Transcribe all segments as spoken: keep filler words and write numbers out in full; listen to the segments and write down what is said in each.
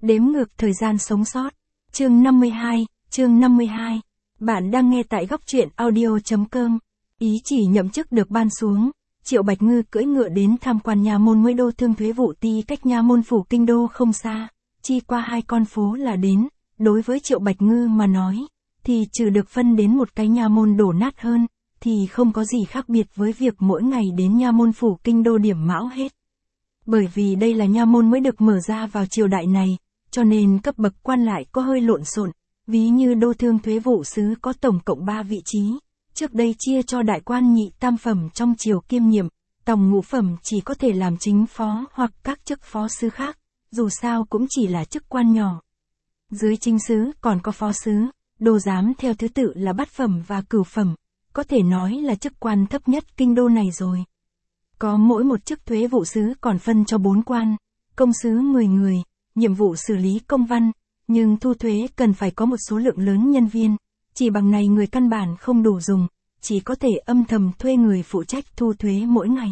Đếm ngược thời gian sống sót. Chương năm mươi hai, chương năm mươi hai. Bạn đang nghe tại góc truyện audio.com. Ý chỉ nhậm chức được ban xuống, Triệu Bạch Ngư cưỡi ngựa đến tham quan nhà môn mới đô thương thuế vụ ty cách nha môn phủ kinh đô không xa, chi qua hai con phố là đến. Đối với Triệu Bạch Ngư mà nói, thì trừ được phân đến một cái nha môn đổ nát hơn, thì không có gì khác biệt với việc mỗi ngày đến nha môn phủ kinh đô điểm mão hết. Bởi vì đây là nha môn mới được mở ra vào triều đại này, cho nên cấp bậc quan lại có hơi lộn xộn, ví như đô thương thuế vụ sứ có tổng cộng ba vị trí, trước đây chia cho đại quan nhị tam phẩm trong triều kiêm nhiệm, tòng ngũ phẩm chỉ có thể làm chính phó hoặc các chức phó sứ khác, dù sao cũng chỉ là chức quan nhỏ. Dưới chính sứ còn có phó sứ, đô giám theo thứ tự là bát phẩm và cửu phẩm, có thể nói là chức quan thấp nhất kinh đô này rồi. Có mỗi một chức thuế vụ sứ còn phân cho bốn quan, công sứ mười người, nhiệm vụ xử lý công văn, nhưng thu thuế cần phải có một số lượng lớn nhân viên, chỉ bằng này người căn bản không đủ dùng, chỉ có thể âm thầm thuê người phụ trách thu thuế mỗi ngày.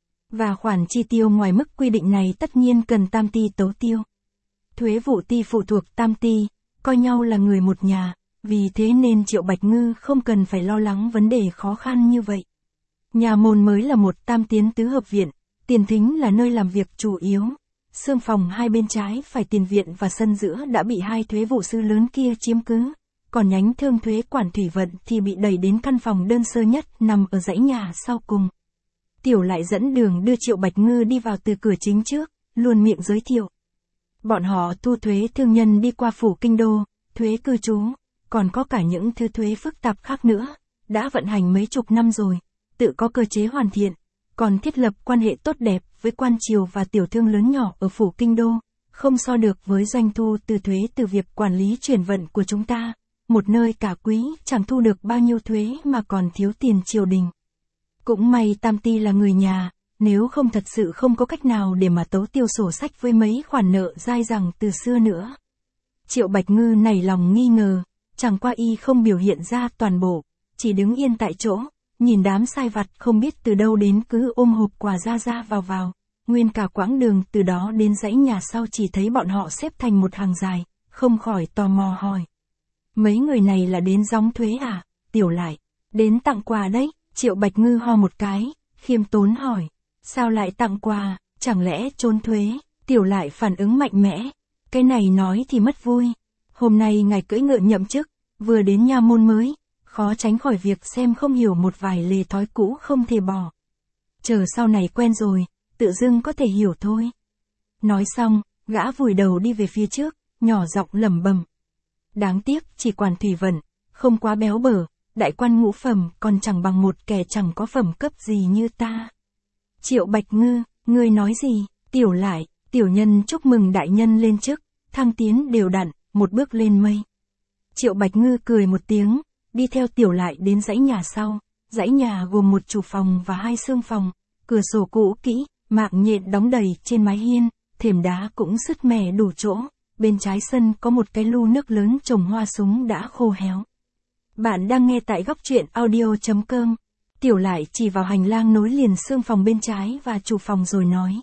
Và khoản chi tiêu ngoài mức quy định này tất nhiên cần tam ty tấu tiêu. Thuế vụ ty phụ thuộc tam ty, coi nhau là người một nhà, vì thế nên Triệu Bạch Ngư không cần phải lo lắng vấn đề khó khăn như vậy. Nhà môn mới là một tam tiến tứ hợp viện, tiền thính là nơi làm việc chủ yếu. Xương phòng hai bên trái phải tiền viện và sân giữa đã bị hai thuế vụ sư lớn kia chiếm cứ, còn nhánh thương thuế quản thủy vận thì bị đẩy đến căn phòng đơn sơ nhất nằm ở dãy nhà sau cùng. Tiểu lại dẫn đường đưa Triệu Bạch Ngư đi vào từ cửa chính trước, luôn miệng giới thiệu. Bọn họ thu thuế thương nhân đi qua phủ kinh đô, thuế cư trú, còn có cả những thứ thuế phức tạp khác nữa, đã vận hành mấy chục năm rồi, tự có cơ chế hoàn thiện, còn thiết lập quan hệ tốt đẹp với quan triều và tiểu thương lớn nhỏ ở phủ kinh đô, không so được với doanh thu từ thuế từ việc quản lý chuyển vận của chúng ta, một nơi cả quý chẳng thu được bao nhiêu thuế mà còn thiếu tiền triều đình. Cũng may tam ty là người nhà, nếu không thật sự không có cách nào để mà tấu tiêu sổ sách với mấy khoản nợ dai dẳng từ xưa nữa. Triệu Bạch Ngư nảy lòng nghi ngờ, chẳng qua y không biểu hiện ra toàn bộ, chỉ đứng yên tại chỗ, nhìn đám sai vặt không biết từ đâu đến cứ ôm hộp quà ra ra vào vào, nguyên cả quãng đường từ đó đến dãy nhà sau chỉ thấy bọn họ xếp thành một hàng dài, không khỏi tò mò hỏi. Mấy người này là đến gióng thuế à? Tiểu lại, đến tặng quà đấy. Triệu Bạch Ngư ho một cái, khiêm tốn hỏi. Sao lại tặng quà, chẳng lẽ trốn thuế? Tiểu lại phản ứng mạnh mẽ. Cái này nói thì mất vui. Hôm nay ngài cưỡi ngựa nhậm chức, vừa đến nha môn mới, khó tránh khỏi việc xem không hiểu một vài lề thói cũ không thể bỏ. Chờ sau này quen rồi, tự dưng có thể hiểu thôi. Nói xong, gã vùi đầu đi về phía trước, nhỏ giọng lẩm bẩm. Đáng tiếc chỉ quản thủy vận, không quá béo bở, đại quan ngũ phẩm còn chẳng bằng một kẻ chẳng có phẩm cấp gì như ta. Triệu Bạch Ngư, ngươi nói gì? Tiểu lại, tiểu nhân chúc mừng đại nhân lên chức, thăng tiến đều đặn, một bước lên mây. Triệu Bạch Ngư cười một tiếng, đi theo tiểu lại đến dãy nhà sau, dãy nhà gồm một chủ phòng và hai xương phòng, cửa sổ cũ kỹ, mạng nhện đóng đầy trên mái hiên, thềm đá cũng sứt mẻ đủ chỗ, bên trái sân có một cái lu nước lớn trồng hoa súng đã khô héo. Bạn đang nghe tại góc truyện audio.com. Tiểu lại chỉ vào hành lang nối liền xương phòng bên trái và chủ phòng rồi nói.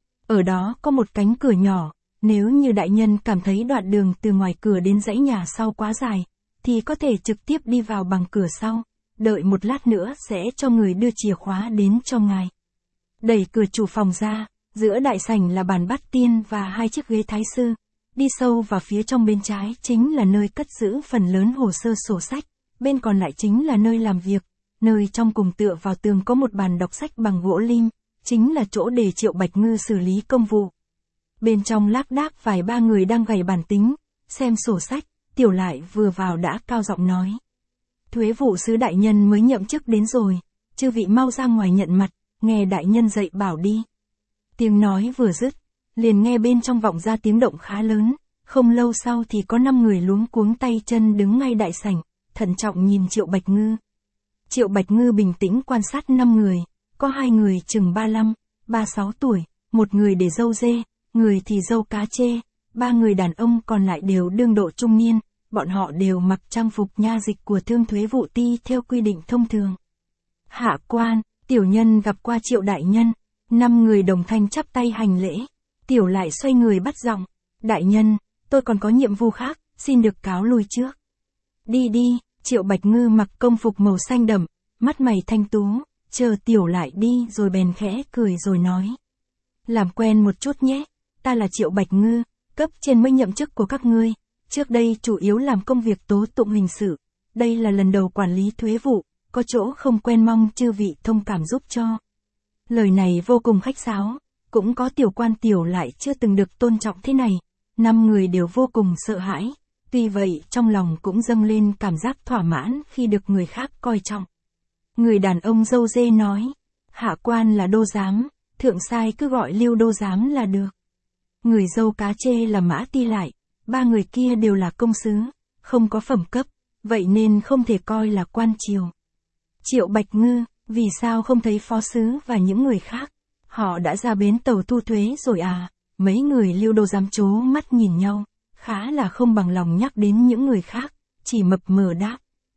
Ở đó có một cánh cửa nhỏ, nếu như đại nhân cảm thấy đoạn đường từ ngoài cửa đến dãy nhà sau quá dài, thì có thể trực tiếp đi vào bằng cửa sau, đợi một lát nữa sẽ cho người đưa chìa khóa đến cho ngài. Đẩy cửa chủ phòng ra, giữa đại sảnh là bàn bát tiên và hai chiếc ghế thái sư, đi sâu vào phía trong bên trái chính là nơi cất giữ phần lớn hồ sơ sổ sách. Bên còn lại chính là nơi làm việc, nơi trong cùng tựa vào tường có một bàn đọc sách bằng gỗ lim, chính là chỗ để Triệu Bạch Ngư xử lý công vụ. Bên trong lác đác vài ba người đang gảy bàn tính, xem sổ sách, tiểu lại vừa vào đã cao giọng nói. Thuế vụ sứ đại nhân mới nhậm chức đến rồi, chư vị mau ra ngoài nhận mặt, nghe đại nhân dạy bảo đi. Tiếng nói vừa dứt, liền nghe bên trong vọng ra tiếng động khá lớn, không lâu sau thì có năm người luống cuống tay chân đứng ngay đại sảnh. Thận trọng nhìn Triệu Bạch Ngư. Triệu Bạch Ngư bình tĩnh quan sát năm người, có hai người chừng ba lăm, ba sáu tuổi, một người để râu dê, người thì râu cá chê, ba người đàn ông còn lại đều đương độ trung niên, bọn họ đều mặc trang phục nha dịch của thương thuế vụ ty theo quy định thông thường. Hạ quan, tiểu nhân gặp qua Triệu đại nhân, năm người đồng thanh chắp tay hành lễ, tiểu lại xoay người bắt giọng, đại nhân, tôi còn có nhiệm vụ khác, xin được cáo lui trước. Đi đi, Triệu Bạch Ngư mặc công phục màu xanh đậm, mắt mày thanh tú, chờ Tiểu lại đi rồi bèn khẽ cười rồi nói. Làm quen một chút nhé, ta là Triệu Bạch Ngư, cấp trên mới nhậm chức của các ngươi, trước đây chủ yếu làm công việc tố tụng hình sự, đây là lần đầu quản lý thuế vụ, có chỗ không quen mong chư vị thông cảm giúp cho. Lời này vô cùng khách sáo, cũng có tiểu quan Tiểu lại chưa từng được tôn trọng thế này, năm người đều vô cùng sợ hãi, tuy vậy trong lòng cũng dâng lên cảm giác thỏa mãn khi được người khác coi trọng. Người đàn ông râu dê nói, hạ quan là đô giám, thượng sai cứ gọi Lưu đô giám là được. Người dâu cá chê là Mã Ti lại, ba người kia đều là công sứ, không có phẩm cấp, vậy nên không thể coi là quan triều. Triệu Bạch Ngư, vì sao không thấy phó sứ và những người khác? Họ đã ra bến tàu thu thuế rồi à? Mấy người Lưu đô giám trố mắt nhìn nhau, khá là không bằng lòng nhắc đến những người khác, chỉ mập mờ đáp.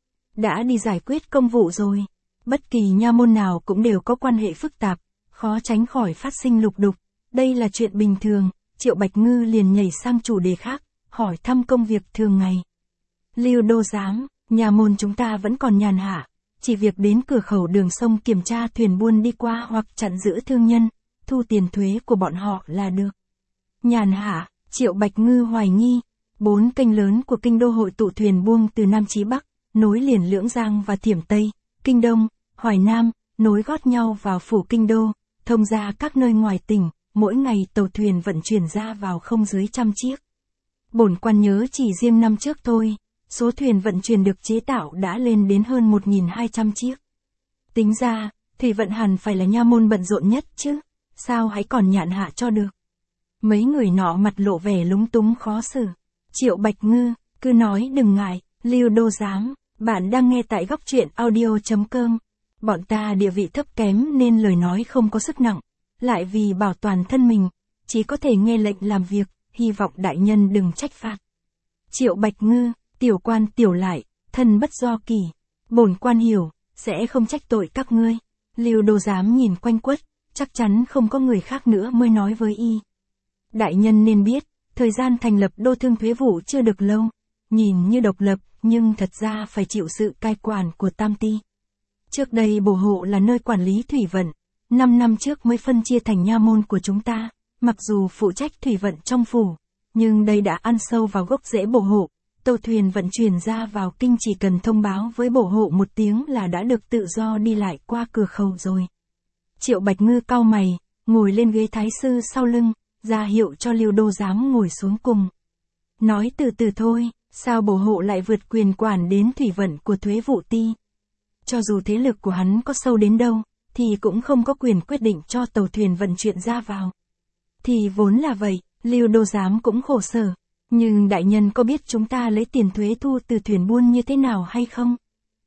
Đã đi giải quyết công vụ rồi. Bất kỳ nha môn nào cũng đều có quan hệ phức tạp, khó tránh khỏi phát sinh lục đục. Đây là chuyện bình thường. Triệu Bạch Ngư liền nhảy sang chủ đề khác, hỏi thăm công việc thường ngày. Lưu đô giám, nhà môn chúng ta vẫn còn nhàn hạ, chỉ việc đến cửa khẩu đường sông kiểm tra thuyền buôn đi qua hoặc chặn giữ thương nhân, thu tiền thuế của bọn họ là được. Nhàn hạ, Triệu Bạch Ngư hoài nghi, bốn kênh lớn của kinh đô hội tụ thuyền buông từ Nam chí Bắc, nối liền Lưỡng Giang và Thiểm Tây, Kinh Đông, Hoài Nam, nối gót nhau vào phủ kinh đô, thông ra các nơi ngoài tỉnh. Mỗi ngày tàu thuyền vận chuyển ra vào không dưới trăm chiếc. Bổn quan nhớ chỉ riêng năm trước thôi, số thuyền vận chuyển được chế tạo đã lên đến hơn một nghìn hai trăm chiếc. Tính ra, thủy vận hẳn phải là nha môn bận rộn nhất chứ, sao hãy còn nhạn hạ cho được. Mấy người nọ mặt lộ vẻ lúng túng khó xử. Triệu Bạch Ngư, cứ nói đừng ngại, Lưu đô giám, bạn đang nghe tại góc truyện audio chấm com. Bọn ta địa vị thấp kém nên lời nói không có sức nặng. Lại vì bảo toàn thân mình, chỉ có thể nghe lệnh làm việc, hy vọng đại nhân đừng trách phạt. Triệu Bạch Ngư, tiểu quan Tiểu lại, thân bất do kỳ, bổn quan hiểu, sẽ không trách tội các ngươi. Lưu đô giám nhìn quanh quất, chắc chắn không có người khác nữa mới nói với y. Đại nhân nên biết, thời gian thành lập đô thương thuế vụ chưa được lâu, nhìn như độc lập, nhưng thật ra phải chịu sự cai quản của Tam Ty. Trước đây bổ hộ là nơi quản lý thủy vận. Năm năm trước mới phân chia thành nha môn của chúng ta, mặc dù phụ trách thủy vận trong phủ, nhưng đây đã ăn sâu vào gốc rễ bổ hộ, tàu thuyền vận chuyển ra vào kinh chỉ cần thông báo với bổ hộ một tiếng là đã được tự do đi lại qua cửa khẩu rồi. Triệu Bạch Ngư cau mày, ngồi lên ghế thái sư sau lưng, ra hiệu cho Lưu đô giám ngồi xuống cùng. Nói từ từ thôi, sao bổ hộ lại vượt quyền quản đến thủy vận của thuế vụ ty? Cho dù thế lực của hắn có sâu đến đâu, thì cũng không có quyền quyết định cho tàu thuyền vận chuyển ra vào. Thì vốn là vậy, Lưu đô giám cũng khổ sở. Nhưng đại nhân có biết chúng ta lấy tiền thuế thu từ thuyền buôn như thế nào hay không?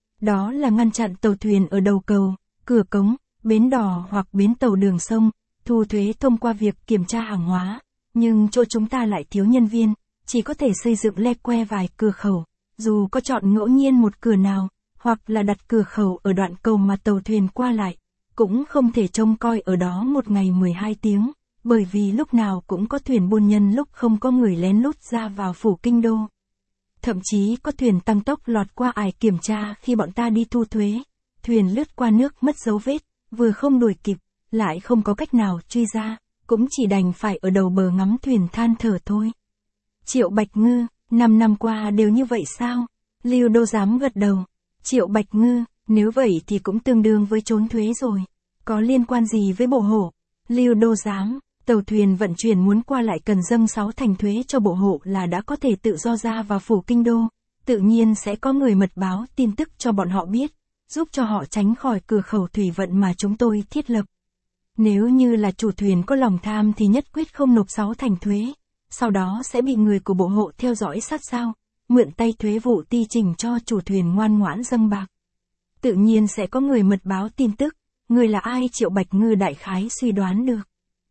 Đó là ngăn chặn tàu thuyền ở đầu cầu, cửa cống, bến đò hoặc bến tàu đường sông, thu thuế thông qua việc kiểm tra hàng hóa. Nhưng chỗ chúng ta lại thiếu nhân viên, chỉ có thể xây dựng le que vài cửa khẩu, dù có chọn ngẫu nhiên một cửa nào, hoặc là đặt cửa khẩu ở đoạn cầu mà tàu thuyền qua lại. Cũng không thể trông coi ở đó một ngày mười hai tiếng, bởi vì lúc nào cũng có thuyền buôn nhân lúc không có người lén lút ra vào phủ kinh đô. Thậm chí có thuyền tăng tốc lọt qua ải kiểm tra khi bọn ta đi thu thuế, thuyền lướt qua nước mất dấu vết, vừa không đuổi kịp, lại không có cách nào truy ra, cũng chỉ đành phải ở đầu bờ ngắm thuyền than thở thôi. Triệu Bạch Ngư, năm năm qua đều như vậy sao? Lưu đô giám gật đầu. Triệu Bạch Ngư, nếu vậy thì cũng tương đương với trốn thuế rồi. Có liên quan gì với bổ hộ? Lưu đô giám, tàu thuyền vận chuyển muốn qua lại cần dâng sáu thành thuế cho bổ hộ là đã có thể tự do ra vào phủ kinh đô. Tự nhiên sẽ có người mật báo tin tức cho bọn họ biết, giúp cho họ tránh khỏi cửa khẩu thủy vận mà chúng tôi thiết lập. Nếu như là chủ thuyền có lòng tham thì nhất quyết không nộp sáu thành thuế, sau đó sẽ bị người của bộ hộ theo dõi sát sao, mượn tay thuế vụ ty trình cho chủ thuyền ngoan ngoãn dâng bạc. Tự nhiên sẽ có người mật báo tin tức, người là ai Triệu Bạch Ngư đại khái suy đoán được.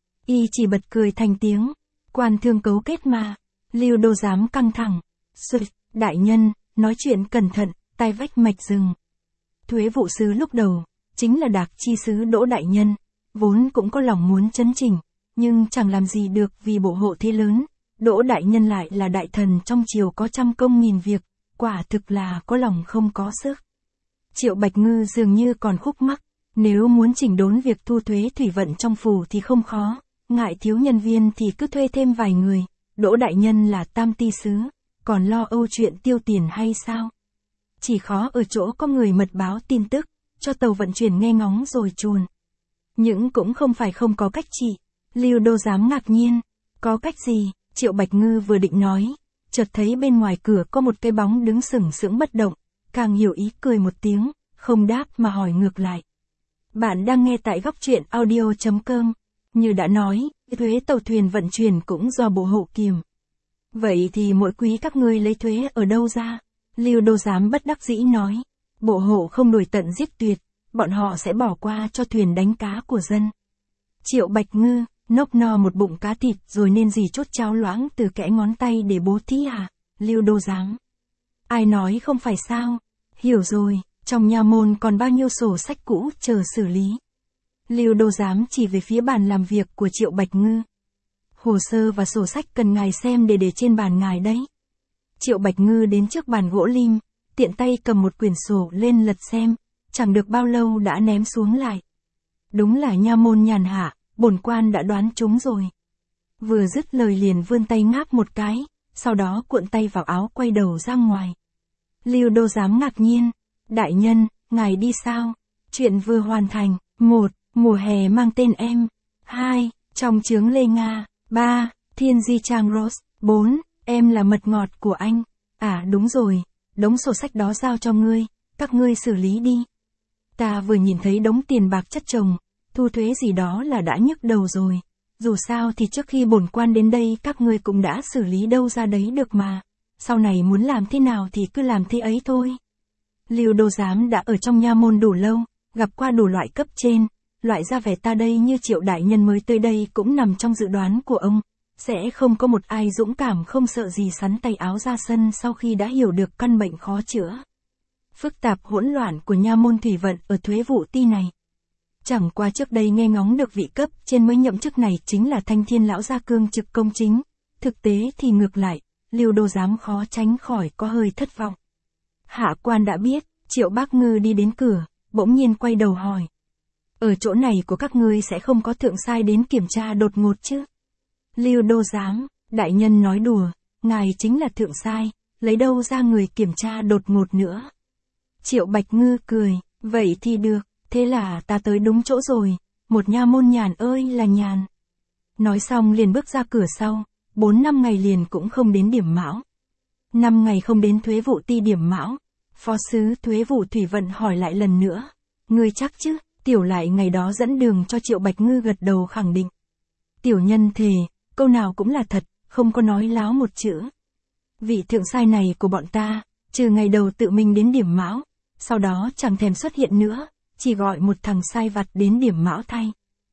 Y chỉ bật cười thành tiếng, quan thương cấu kết mà, Lưu đô giám căng thẳng, sụt, đại nhân, nói chuyện cẩn thận, tai vách mạch rừng. Thuế vụ sứ lúc đầu, chính là Đạc Chi sứ Đỗ đại nhân, vốn cũng có lòng muốn chấn chỉnh, nhưng chẳng làm gì được vì bộ hộ thế lớn, Đỗ đại nhân lại là đại thần trong triều có trăm công nghìn việc, quả thực là có lòng không có sức. Triệu Bạch Ngư dường như còn khúc mắc, nếu muốn chỉnh đốn việc thu thuế thủy vận trong phủ thì không khó, ngại thiếu nhân viên thì cứ thuê thêm vài người, Đỗ đại nhân là tam ty sứ, còn lo âu chuyện tiêu tiền hay sao? Chỉ khó ở chỗ có người mật báo tin tức, cho tàu vận chuyển nghe ngóng rồi chuồn. Nhưng cũng không phải không có cách trị. Lưu Đô Giám ngạc nhiên. Có cách gì? Triệu Bạch Ngư vừa định nói, chợt thấy bên ngoài cửa có một cái bóng đứng sừng sững bất động, càng hiểu ý cười một tiếng, không đáp mà hỏi ngược lại. Bạn đang nghe tại góc truyện audio.com. Như đã nói, thuế tàu thuyền vận chuyển cũng do bộ hộ kiềm. Vậy thì mỗi quý các ngươi lấy thuế ở đâu ra? Lưu Đô Giám bất đắc dĩ nói. Bộ hộ không đuổi tận giết tuyệt, bọn họ sẽ bỏ qua cho thuyền đánh cá của dân. Triệu Bạch Ngư, nốc no một bụng cá thịt rồi nên gì chốt cháo loãng từ kẽ ngón tay để bố thí à? Lưu Đô Giám. Ai nói không phải sao? Hiểu rồi, trong nha môn còn bao nhiêu sổ sách cũ chờ xử lý. Lưu Đô Giám chỉ về phía bàn làm việc của Triệu Bạch Ngư. Hồ sơ và sổ sách cần ngài xem để để trên bàn ngài đấy. Triệu Bạch Ngư đến trước bàn gỗ lim, tiện tay cầm một quyển sổ lên lật xem, chẳng được bao lâu đã ném xuống lại. Đúng là nha môn nhàn hạ, bổn quan đã đoán trúng rồi. Vừa dứt lời liền vươn tay ngáp một cái, sau đó cuộn tay vào áo quay đầu ra ngoài. Lưu Đô Giám ngạc nhiên, đại nhân, ngài đi sao? Chuyện vừa hoàn thành. Một, mùa hè mang tên em. Hai, trong chướng Lê Nga. Ba, Thiên Di Trang Rose. Bốn, em là mật ngọt của anh. À đúng rồi, đống sổ sách đó giao cho ngươi, các ngươi xử lý đi. Ta vừa nhìn thấy đống tiền bạc chất chồng, thu thuế gì đó là đã nhức đầu rồi. Dù sao thì trước khi bổn quan đến đây các ngươi cũng đã xử lý đâu ra đấy được mà. Sau này muốn làm thế nào thì cứ làm thế ấy thôi. Lưu Đô Giám đã ở trong nha môn đủ lâu, gặp qua đủ loại cấp trên, loại ra vẻ ta đây như Triệu đại nhân mới tới đây cũng nằm trong dự đoán của ông. Sẽ không có một ai dũng cảm không sợ gì sắn tay áo ra sân sau khi đã hiểu được căn bệnh khó chữa. Phức tạp hỗn loạn của nha môn thủy vận ở thuế vụ ty này. Chẳng qua trước đây nghe ngóng được vị cấp trên mới nhậm chức này chính là Thanh Thiên lão gia cương trực công chính. Thực tế thì ngược lại, Lưu Đô Giám khó tránh khỏi có hơi thất vọng. Hạ quan đã biết, Triệu Bác Ngư đi đến cửa, bỗng nhiên quay đầu hỏi. Ở chỗ này của các ngươi sẽ không có thượng sai đến kiểm tra đột ngột chứ? Lưu Đô Giám, đại nhân nói đùa, ngài chính là thượng sai, lấy đâu ra người kiểm tra đột ngột nữa. Triệu Bạch Ngư cười, vậy thì được, thế là ta tới đúng chỗ rồi, một nha môn nhàn ơi là nhàn. Nói xong liền bước ra cửa sau, bốn năm ngày liền cũng không đến điểm mão. Năm ngày không đến thuế vụ ty điểm mão, phó sứ thuế vụ thủy vận hỏi lại lần nữa. Ngươi chắc chứ? Tiểu lại ngày đó dẫn đường cho Triệu Bạch Ngư gật đầu khẳng định. Tiểu nhân thề, câu nào cũng là thật, không có nói láo một chữ. Vị thượng sai này của bọn ta, trừ ngày đầu tự mình đến điểm mão, sau đó chẳng thèm xuất hiện nữa, chỉ gọi một thằng sai vặt đến điểm mão thay.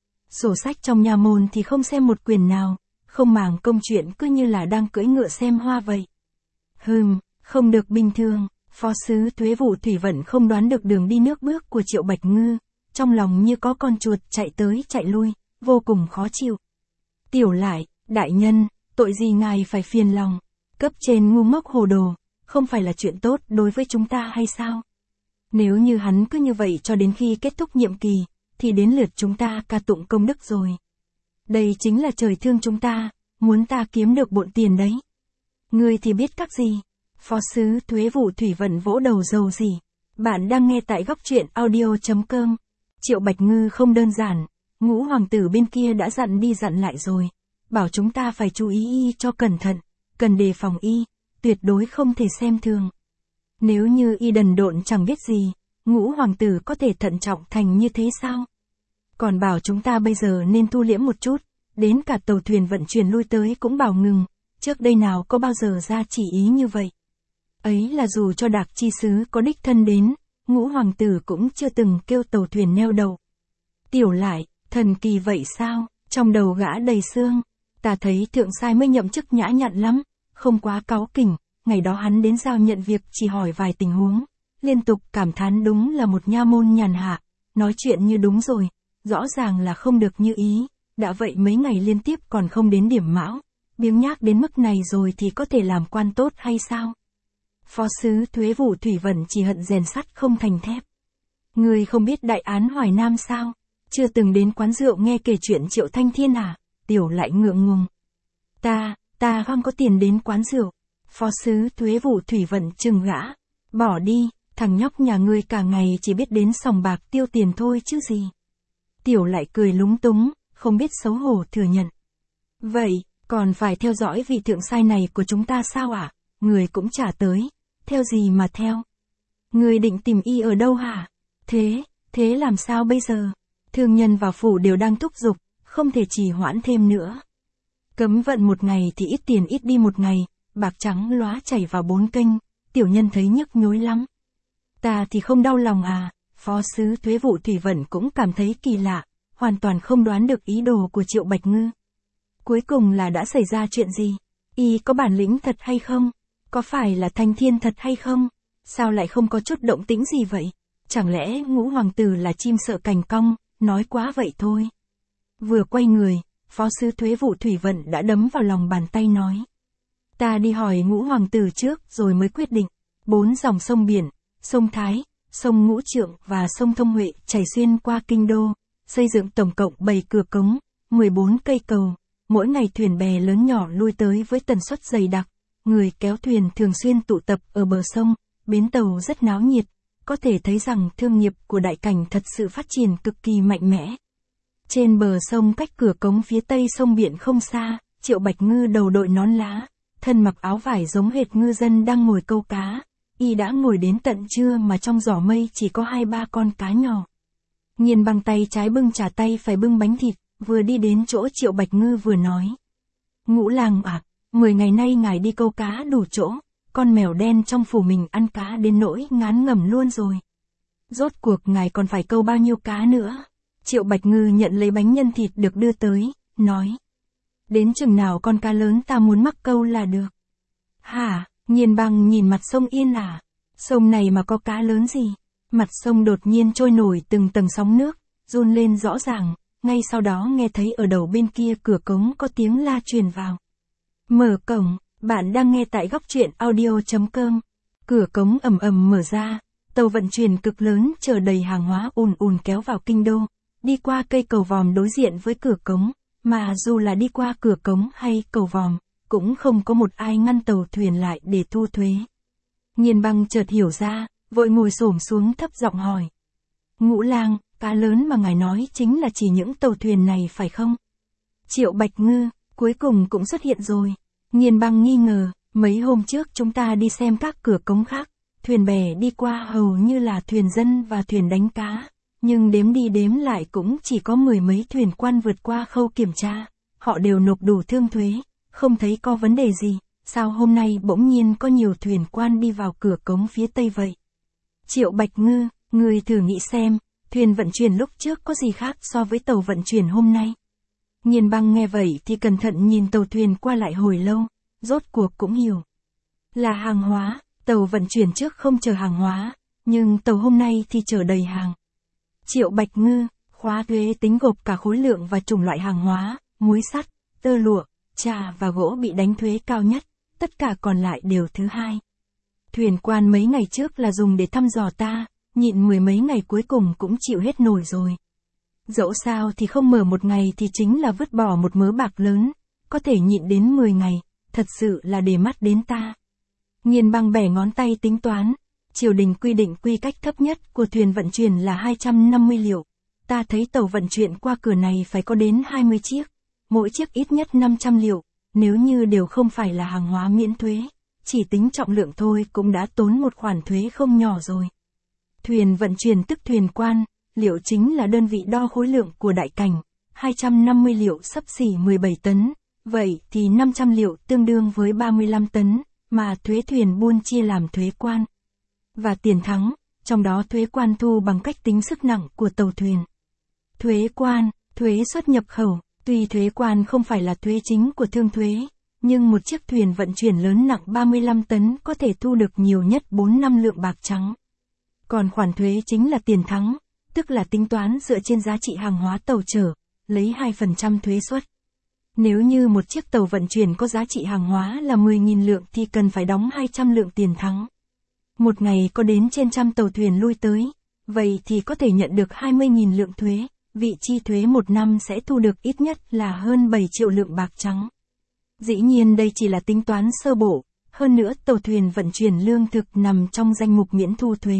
Sổ sách trong nha môn thì không xem một quyền nào, không màng công chuyện cứ như là đang cưỡi ngựa xem hoa vậy. Hừm, không được bình thường, phó sứ thuế vụ thủy vận không đoán được đường đi nước bước của Triệu Bạch Ngư, trong lòng như có con chuột chạy tới chạy lui, vô cùng khó chịu. Tiểu lại, đại nhân, tội gì ngài phải phiền lòng, cấp trên ngu ngốc hồ đồ, không phải là chuyện tốt đối với chúng ta hay sao? Nếu như hắn cứ như vậy cho đến khi kết thúc nhiệm kỳ, thì đến lượt chúng ta ca tụng công đức rồi. Đây chính là trời thương chúng ta, muốn ta kiếm được bộn tiền đấy. Ngươi thì biết các gì? Phó sứ thuế vụ thủy vận vỗ đầu dầu gì? Bạn đang nghe tại góc truyện audio.com. Triệu Bạch Ngư không đơn giản, ngũ hoàng tử bên kia đã dặn đi dặn lại rồi. Bảo chúng ta phải chú ý y cho cẩn thận, cần đề phòng y, tuyệt đối không thể xem thường. Nếu như y đần độn chẳng biết gì, ngũ hoàng tử có thể thận trọng thành như thế sao? Còn bảo chúng ta bây giờ nên thu liễm một chút, đến cả tàu thuyền vận chuyển lui tới cũng bảo ngừng, trước đây nào có bao giờ ra chỉ ý như vậy. Ấy là dù cho Đạc Chi Sứ có đích thân đến, ngũ hoàng tử cũng chưa từng kêu tàu thuyền neo đậu. Tiểu lại, thần kỳ vậy sao? Trong đầu gã đầy xương, ta thấy thượng sai mới nhậm chức nhã nhặn lắm, không quá cáu kỉnh, ngày đó hắn đến giao nhận việc chỉ hỏi vài tình huống, liên tục cảm thán đúng là một nha môn nhàn hạ, nói chuyện như đúng rồi, rõ ràng là không được như ý, đã vậy mấy ngày liên tiếp còn không đến điểm mão, biếng nhác đến mức này rồi thì có thể làm quan tốt hay sao? Phó sứ thuế vụ Thủy Vận chỉ hận rèn sắt không thành thép. Người không biết đại án Hoài Nam sao? Chưa từng đến quán rượu nghe kể chuyện Triệu Thanh Thiên à? Tiểu lại ngượng ngùng. Ta, ta không có tiền đến quán rượu. Phó sứ thuế vụ Thủy Vận chừng gã. Bỏ đi, thằng nhóc nhà ngươi cả ngày chỉ biết đến sòng bạc tiêu tiền thôi chứ gì. Tiểu lại cười lúng túng, không biết xấu hổ thừa nhận. Vậy, còn phải theo dõi vị thượng sai này của chúng ta sao ạ? À? Người cũng trả tới. Theo gì mà theo? Người định tìm y ở đâu hả? Thế, thế làm sao bây giờ? Thương nhân vào phủ đều đang thúc giục, không thể trì hoãn thêm nữa. Cấm vận một ngày thì ít tiền ít đi một ngày, bạc trắng lóa chảy vào bốn kênh, tiểu nhân thấy nhức nhối lắm. Ta thì không đau lòng à, phó sứ thuế vụ Thủy Vận cũng cảm thấy kỳ lạ, hoàn toàn không đoán được ý đồ của Triệu Bạch Ngư. Cuối cùng là đã xảy ra chuyện gì? Y có bản lĩnh thật hay không? Có phải là thanh thiên thật hay không? Sao lại không có chút động tĩnh gì vậy? Chẳng lẽ ngũ hoàng tử là chim sợ cành cong, nói quá vậy thôi. Vừa quay người, phó sứ thuế vụ Thủy Vận đã đấm vào lòng bàn tay nói. Ta đi hỏi ngũ hoàng tử trước rồi mới quyết định. Bốn dòng sông biển, sông Thái, sông Ngũ Trượng và sông Thông Huệ chảy xuyên qua kinh đô, xây dựng tổng cộng bảy cửa cống, mười bốn cây cầu, mỗi ngày thuyền bè lớn nhỏ lui tới với tần suất dày đặc, người kéo thuyền thường xuyên tụ tập ở bờ sông, bến tàu rất náo nhiệt, có thể thấy rằng thương nghiệp của Đại Cảnh thật sự phát triển cực kỳ mạnh mẽ. Trên bờ sông cách cửa cống phía tây sông biển không xa, Triệu Bạch Ngư đầu đội nón lá, thân mặc áo vải giống hệt ngư dân đang ngồi câu cá. Y đã ngồi đến tận trưa mà trong giỏ mây chỉ có hai ba con cá nhỏ. Nghiền bằng tay trái bưng trà tay phải bưng bánh thịt, vừa đi đến chỗ Triệu Bạch Ngư vừa nói. Ngũ lang à, mười ngày nay ngài đi câu cá đủ chỗ, con mèo đen trong phủ mình ăn cá đến nỗi ngán ngẩm luôn rồi. Rốt cuộc ngài còn phải câu bao nhiêu cá nữa? Triệu Bạch Ngư nhận lấy bánh nhân thịt được đưa tới, nói. Đến chừng nào con cá lớn ta muốn mắc câu là được. Hả? Nhiên Băng nhìn mặt sông yên ả. Sông này mà có cá lớn gì? Mặt sông đột nhiên trôi nổi từng tầng sóng nước, run lên rõ ràng, ngay sau đó nghe thấy ở đầu bên kia cửa cống có tiếng la truyền vào. Mở cổng, bạn đang nghe tại góc truyện audio chấm com. Cửa cống ầm ầm mở ra, tàu vận chuyển cực lớn chở đầy hàng hóa ùn ùn kéo vào kinh đô, đi qua cây cầu vòm đối diện với cửa cống, mà dù là đi qua cửa cống hay cầu vòm, cũng không có một ai ngăn tàu thuyền lại để thu thuế. Nhiên Băng chợt hiểu ra, vội ngồi xổm xuống thấp giọng hỏi. Ngũ lang, cá lớn mà ngài nói chính là chỉ những tàu thuyền này phải không? Triệu Bạch Ngư, cuối cùng cũng xuất hiện rồi. Nhiên Băng nghi ngờ, mấy hôm trước chúng ta đi xem các cửa cống khác, thuyền bè đi qua hầu như là thuyền dân và thuyền đánh cá, nhưng đếm đi đếm lại cũng chỉ có mười mấy thuyền quan vượt qua khâu kiểm tra, họ đều nộp đủ thương thuế. Không thấy có vấn đề gì, sao hôm nay bỗng nhiên có nhiều thuyền quan đi vào cửa cống phía tây vậy? Triệu Bạch Ngư, người thử nghĩ xem, thuyền vận chuyển lúc trước có gì khác so với tàu vận chuyển hôm nay? Nhiên Băng nghe vậy thì cẩn thận nhìn tàu thuyền qua lại hồi lâu, rốt cuộc cũng hiểu. Là hàng hóa, tàu vận chuyển trước không chở hàng hóa, nhưng tàu hôm nay thì chở đầy hàng. Triệu Bạch Ngư, khóa thuế tính gộp cả khối lượng và chủng loại hàng hóa, muối sắt, tơ lụa, trà và gỗ bị đánh thuế cao nhất, tất cả còn lại đều thứ hai. Thuyền quan mấy ngày trước là dùng để thăm dò ta, nhịn mười mấy ngày cuối cùng cũng chịu hết nổi rồi. Dẫu sao thì không mở một ngày thì chính là vứt bỏ một mớ bạc lớn, có thể nhịn đến mười ngày, thật sự là để mắt đến ta. Nhiên Băng bẻ ngón tay tính toán, triều đình quy định quy cách thấp nhất của thuyền vận chuyển là hai trăm năm mươi liệu, ta thấy tàu vận chuyển qua cửa này phải có đến hai mươi chiếc. Mỗi chiếc ít nhất năm trăm liệu, nếu như đều không phải là hàng hóa miễn thuế, chỉ tính trọng lượng thôi cũng đã tốn một khoản thuế không nhỏ rồi. Thuyền vận chuyển tức thuyền quan, liệu chính là đơn vị đo khối lượng của Đại Cảnh, hai trăm năm mươi liệu xấp xỉ mười bảy tấn, vậy thì năm trăm liệu tương đương với ba mươi lăm tấn, mà thuế thuyền buôn chia làm thuế quan và tiền thắng, trong đó thuế quan thu bằng cách tính sức nặng của tàu thuyền. Thuế quan, thuế xuất nhập khẩu. Tuy thuế quan không phải là thuế chính của thương thuế, nhưng một chiếc thuyền vận chuyển lớn nặng ba mươi lăm tấn có thể thu được nhiều nhất bốn năm lượng bạc trắng. Còn khoản thuế chính là tiền thắng, tức là tính toán dựa trên giá trị hàng hóa tàu chở, lấy hai phần trăm thuế suất. Nếu như một chiếc tàu vận chuyển có giá trị hàng hóa là mười nghìn lượng thì cần phải đóng hai trăm lượng tiền thắng. Một ngày có đến trên trăm tàu thuyền lui tới, vậy thì có thể nhận được hai mươi nghìn lượng thuế, vị chi thuế một năm sẽ thu được ít nhất là hơn bảy triệu lượng bạc trắng. Dĩ nhiên đây chỉ là tính toán sơ bộ, hơn nữa tàu thuyền vận chuyển lương thực nằm trong danh mục miễn thu thuế.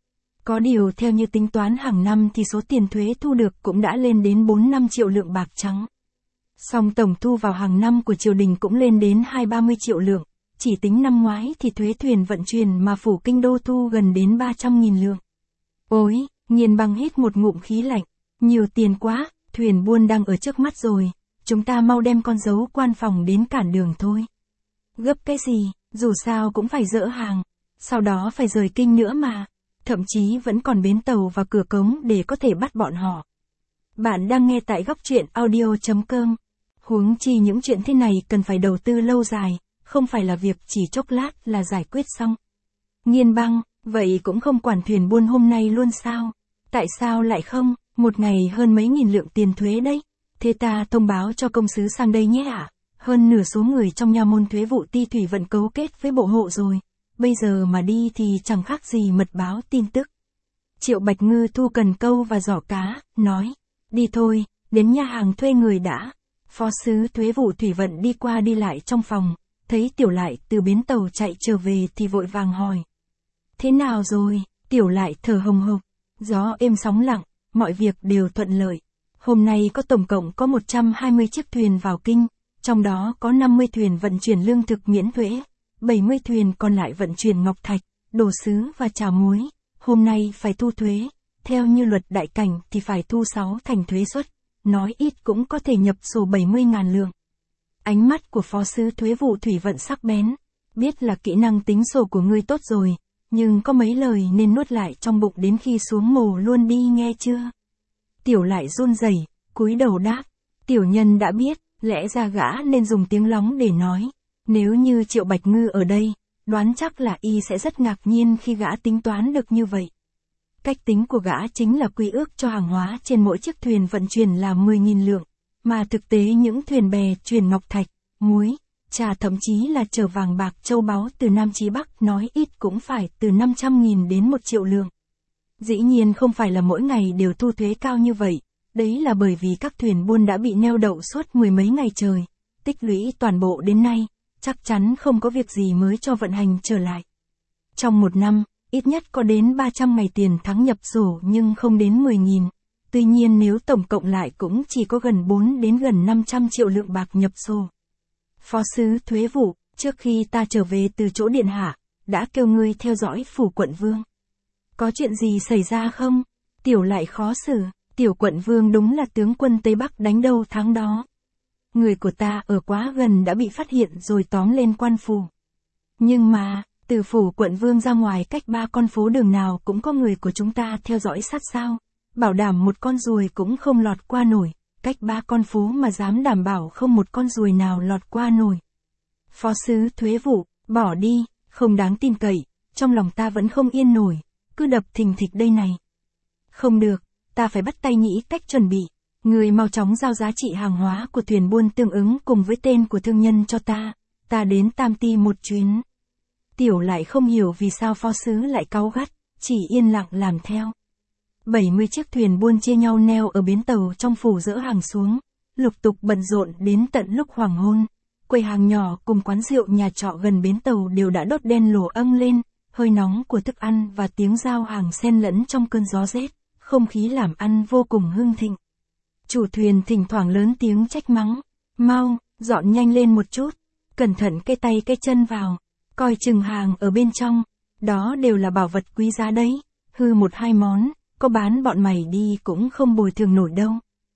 Có điều theo như tính toán hàng năm thì số tiền thuế thu được cũng đã lên đến bốn năm triệu lượng bạc trắng. Song tổng thu vào hàng năm của triều đình cũng lên đến hai ba mươi triệu lượng, chỉ tính năm ngoái thì thuế thuyền vận chuyển mà phủ kinh đô thu gần đến ba trăm nghìn lượng. Ôi, Nghiên Băng hít một ngụm khí lạnh, nhiều tiền quá, thuyền buôn đang ở trước mắt rồi, chúng ta mau đem con dấu quan phòng đến cản đường thôi. Gấp cái gì, dù sao cũng phải dỡ hàng, sau đó phải rời kinh nữa mà, thậm chí vẫn còn bến tàu và cửa cống để có thể bắt bọn họ. Bạn đang nghe tại góc truyện audio chấm com. Huống chi những chuyện thế này cần phải đầu tư lâu dài, không phải là việc chỉ chốc lát là giải quyết xong. Nghiên Băng, vậy cũng không quản thuyền buôn hôm nay luôn sao? Tại sao lại không? Một ngày hơn mấy nghìn lượng tiền thuế đấy. Thế ta thông báo cho công sứ sang đây nhé ạ. Hơn nửa số người trong nha môn thuế vụ ti thủy vận cấu kết với bộ hộ rồi. Bây giờ mà đi thì chẳng khác gì mật báo tin tức. Triệu Bạch Ngư thu cần câu và giỏ cá, nói. Đi thôi, đến nhà hàng thuê người đã. Phó sứ thuế vụ thủy vận đi qua đi lại trong phòng, thấy Tiểu Lại từ bến tàu chạy trở về thì vội vàng hỏi. Thế nào rồi? Tiểu Lại thở hồng hộc. Gió êm sóng lặng, mọi việc đều thuận lợi. Hôm nay có tổng cộng có một trăm hai mươi chiếc thuyền vào kinh, trong đó có năm mươi thuyền vận chuyển lương thực miễn thuế, bảy mươi thuyền còn lại vận chuyển ngọc thạch, đồ sứ và trà muối. Hôm nay phải thu thuế, theo như luật đại cảnh thì phải thu sáu thành thuế suất, nói ít cũng có thể nhập sổ bảy mươi ngàn lượng. Ánh mắt của phó sứ thuế vụ thủy vận sắc bén, biết là kỹ năng tính sổ của ngươi tốt rồi, nhưng có mấy lời nên nuốt lại trong bụng đến khi xuống mồ luôn đi nghe chưa? Tiểu Lại run rẩy, cúi đầu đáp, tiểu nhân đã biết, lẽ ra gã nên dùng tiếng lóng để nói, nếu như Triệu Bạch Ngư ở đây, đoán chắc là y sẽ rất ngạc nhiên khi gã tính toán được như vậy. Cách tính của gã chính là quy ước cho hàng hóa trên mỗi chiếc thuyền vận chuyển là mười nghìn lượng, mà thực tế những thuyền bè chuyển ngọc thạch, muối, trà thậm chí là chở vàng bạc châu báu từ Nam chí Bắc nói ít cũng phải từ năm trăm nghìn đến một triệu lượng. Dĩ nhiên không phải là mỗi ngày đều thu thuế cao như vậy, đấy là bởi vì các thuyền buôn đã bị neo đậu suốt mười mấy ngày trời, tích lũy toàn bộ đến nay, chắc chắn không có việc gì mới cho vận hành trở lại. Trong một năm, ít nhất có đến ba trăm ngày tiền thắng nhập sổ nhưng không đến mười nghìn, tuy nhiên nếu tổng cộng lại cũng chỉ có gần bốn đến gần năm trăm triệu lượng bạc nhập sổ. Phó sứ thuế vụ, trước khi ta trở về từ chỗ điện hạ, đã kêu ngươi theo dõi phủ quận vương. Có chuyện gì xảy ra không? Tiểu Lại khó xử, tiểu quận vương đúng là tướng quân Tây Bắc đánh đâu thắng đó. Người của ta ở quá gần đã bị phát hiện rồi tóm lên quan phủ. Nhưng mà, từ phủ quận vương ra ngoài cách ba con phố đường nào cũng có người của chúng ta theo dõi sát sao, bảo đảm một con ruồi cũng không lọt qua nổi, cách ba con phố mà dám đảm bảo không một con ruồi nào lọt qua nổi. Phó sứ thuế vụ, bỏ đi, không đáng tin cậy, trong lòng ta vẫn không yên nổi, cứ đập thình thịch đây này. Không được, ta phải bắt tay nghĩ cách chuẩn bị, người mau chóng giao giá trị hàng hóa của thuyền buôn tương ứng cùng với tên của thương nhân cho ta, ta đến Tam Ti một chuyến. Tiểu Lại không hiểu vì sao phó sứ lại cáu gắt, chỉ yên lặng làm theo. bảy mươi chiếc thuyền buôn chia nhau neo ở bến tàu trong phủ dỡ hàng xuống, lục tục bận rộn đến tận lúc hoàng hôn. Quầy hàng nhỏ cùng quán rượu nhà trọ gần bến tàu đều đã đốt đen lổ âng lên, hơi nóng của thức ăn và tiếng giao hàng xen lẫn trong cơn gió rét, không khí làm ăn vô cùng hưng thịnh. Chủ thuyền thỉnh thoảng lớn tiếng trách mắng, mau, dọn nhanh lên một chút, cẩn thận cái tay cái chân vào, coi chừng hàng ở bên trong, đó đều là bảo vật quý giá đấy, hư một hai món, có bán bọn mày đi cũng không bồi thường nổi đâu.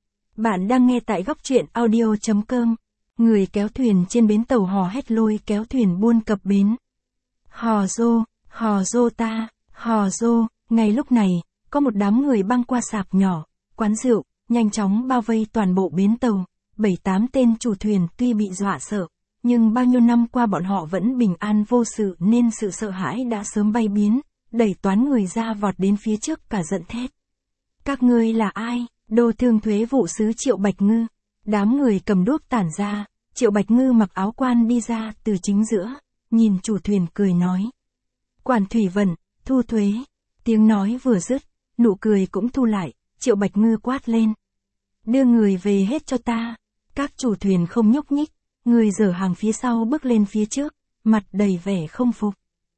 Bạn đang nghe tại góc truyện audio chấm com. Người kéo thuyền trên bến tàu hò hét lôi kéo thuyền buôn cập bến. Hò rô, hò rô ta, hò rô, ngay lúc này, có một đám người băng qua sạp nhỏ, quán rượu, nhanh chóng bao vây toàn bộ bến tàu. Bảy tám tên chủ thuyền tuy bị dọa sợ, nhưng bao nhiêu năm qua bọn họ vẫn bình an vô sự nên sự sợ hãi đã sớm bay biến, đẩy toán người ra vọt đến phía trước cả giận thét. Các ngươi là ai? Đô thương thuế vụ sứ Triệu Bạch Ngư. Đám người cầm đuốc tản ra, Triệu Bạch Ngư mặc áo quan đi ra từ chính giữa, nhìn chủ thuyền cười nói. Quản thủy vận, thu thuế. Tiếng nói vừa dứt, nụ cười cũng thu lại, Triệu Bạch Ngư quát lên. Đưa người về hết cho ta. Các chủ thuyền không nhúc nhích, người dở hàng phía sau bước lên phía trước, mặt đầy vẻ không phục.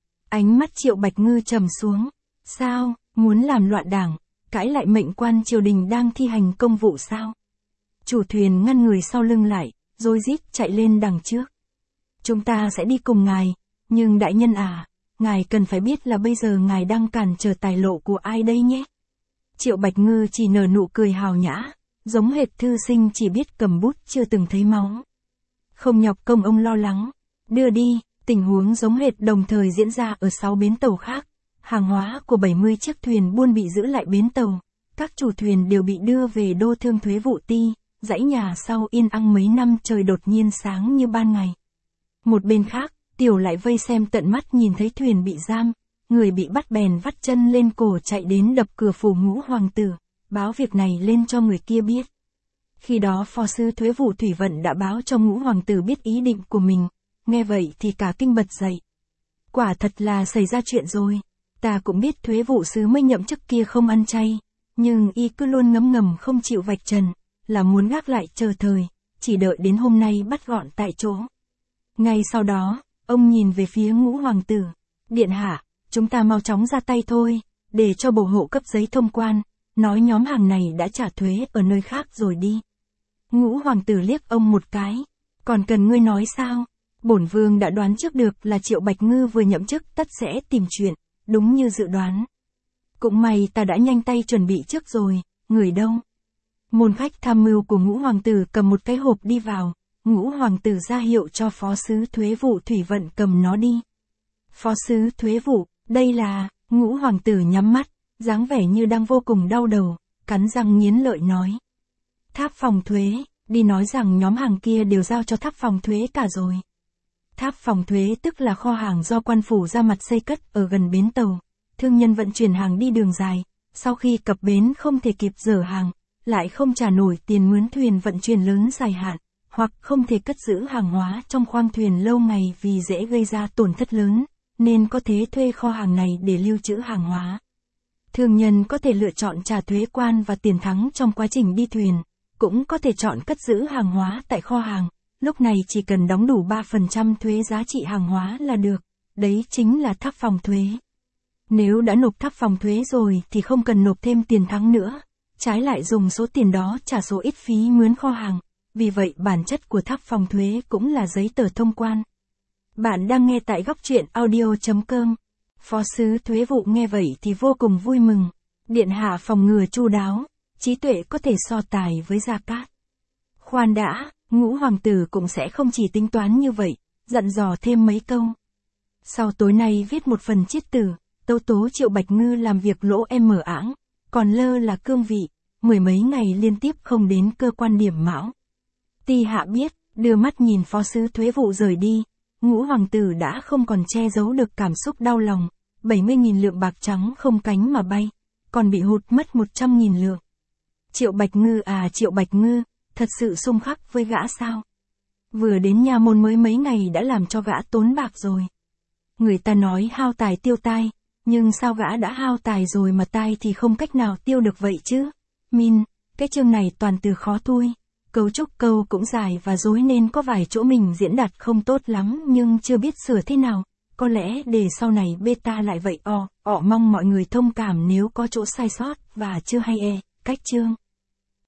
Ánh mắt Triệu Bạch Ngư trầm xuống. Sao, muốn làm loạn đảng, cãi lại mệnh quan triều đình đang thi hành công vụ sao? Chủ thuyền ngăn người sau lưng lại, rối rít chạy lên đằng trước. Chúng ta sẽ đi cùng ngài, nhưng đại nhân à, ngài cần phải biết là bây giờ ngài đang cản trở tài lộ của ai đây nhé. Triệu Bạch Ngư chỉ nở nụ cười hào nhã, giống hệt thư sinh chỉ biết cầm bút chưa từng thấy máu. Không nhọc công ông lo lắng, đưa đi, tình huống giống hệt đồng thời diễn ra ở sáu bến tàu khác. Hàng hóa của bảy mươi chiếc thuyền buôn bị giữ lại bến tàu, các chủ thuyền đều bị đưa về đô thương thuế vụ ty, dãy nhà sau yên ăng mấy năm trời đột nhiên sáng như ban ngày. Một bên khác, Tiểu lại vây xem tận mắt nhìn thấy thuyền bị giam, người bị bắt bèn vắt chân lên cổ chạy đến đập cửa phủ Ngũ hoàng tử, báo việc này lên cho người kia biết. Khi đó phó sứ thuế vụ Thủy Vận đã báo cho Ngũ hoàng tử biết ý định của mình, nghe vậy thì cả kinh bật dậy. Quả thật là xảy ra chuyện rồi. Ta cũng biết thuế vụ sứ mới nhậm chức kia không ăn chay, nhưng y cứ luôn ngấm ngầm không chịu vạch trần, là muốn gác lại chờ thời, chỉ đợi đến hôm nay bắt gọn tại chỗ. Ngay sau đó, ông nhìn về phía Ngũ hoàng tử. Điện hạ, chúng ta mau chóng ra tay thôi, để cho bổ hộ cấp giấy thông quan, nói nhóm hàng này đã trả thuế ở nơi khác rồi đi. Ngũ hoàng tử liếc ông một cái. Còn cần ngươi nói sao? Bổn vương đã đoán trước được là Triệu Bạch Ngư vừa nhậm chức tất sẽ tìm chuyện. Đúng như dự đoán. Cũng may ta đã nhanh tay chuẩn bị trước rồi, người đâu? Môn khách tham mưu của Ngũ hoàng tử cầm một cái hộp đi vào, Ngũ hoàng tử ra hiệu cho phó sứ thuế vụ Thủy Vận cầm nó đi. Phó sứ thuế vụ, đây là, Ngũ hoàng tử nhắm mắt, dáng vẻ như đang vô cùng đau đầu, cắn răng nghiến lợi nói. Tháp phòng thuế, đi nói rằng nhóm hàng kia đều giao cho tháp phòng thuế cả rồi. Tháp phòng thuế tức là kho hàng do quan phủ ra mặt xây cất ở gần bến tàu. Thương nhân vận chuyển hàng đi đường dài, sau khi cập bến không thể kịp dỡ hàng, lại không trả nổi tiền mướn thuyền vận chuyển lớn dài hạn, hoặc không thể cất giữ hàng hóa trong khoang thuyền lâu ngày vì dễ gây ra tổn thất lớn, nên có thể thuê kho hàng này để lưu trữ hàng hóa. Thương nhân có thể lựa chọn trả thuế quan và tiền thắng trong quá trình đi thuyền, cũng có thể chọn cất giữ hàng hóa tại kho hàng. Lúc này chỉ cần đóng đủ ba phần trăm thuế giá trị hàng hóa là được, đấy chính là tháp phòng thuế. Nếu đã nộp tháp phòng thuế rồi thì không cần nộp thêm tiền thắng nữa, trái lại dùng số tiền đó trả số ít phí mướn kho hàng, vì vậy bản chất của tháp phòng thuế cũng là giấy tờ thông quan. Bạn đang nghe tại góc truyện audio chấm com. Phó sứ thuế vụ nghe vậy thì vô cùng vui mừng, điện hạ phòng ngừa chu đáo, trí tuệ có thể so tài với Gia Cát. Khoan đã. Ngũ hoàng tử cũng sẽ không chỉ tính toán như vậy, dặn dò thêm mấy câu. Sau tối nay viết một phần chiết tử, tâu tố Triệu Bạch Ngư làm việc lỗ em mở ảng, còn lơ là cương vị, mười mấy ngày liên tiếp không đến cơ quan điểm mão. Ti hạ biết, đưa mắt nhìn phó sứ thuế vụ rời đi, Ngũ hoàng tử đã không còn che giấu được cảm xúc đau lòng, bảy mươi nghìn lượng bạc trắng không cánh mà bay, còn bị hụt mất một trăm nghìn lượng. Triệu Bạch Ngư à Triệu Bạch Ngư, thật sự xung khắc với gã sao? Vừa đến nha môn mới mấy ngày đã làm cho gã tốn bạc rồi. Người ta nói hao tài tiêu tai, nhưng sao gã đã hao tài rồi mà tai thì không cách nào tiêu được vậy chứ? Min, cái chương này toàn từ khó thui, cấu trúc câu cũng dài và rối nên có vài chỗ mình diễn đạt không tốt lắm nhưng chưa biết sửa thế nào. Có lẽ để sau này beta lại vậy o, ọ mong mọi người thông cảm nếu có chỗ sai sót và chưa hay e, cách chương.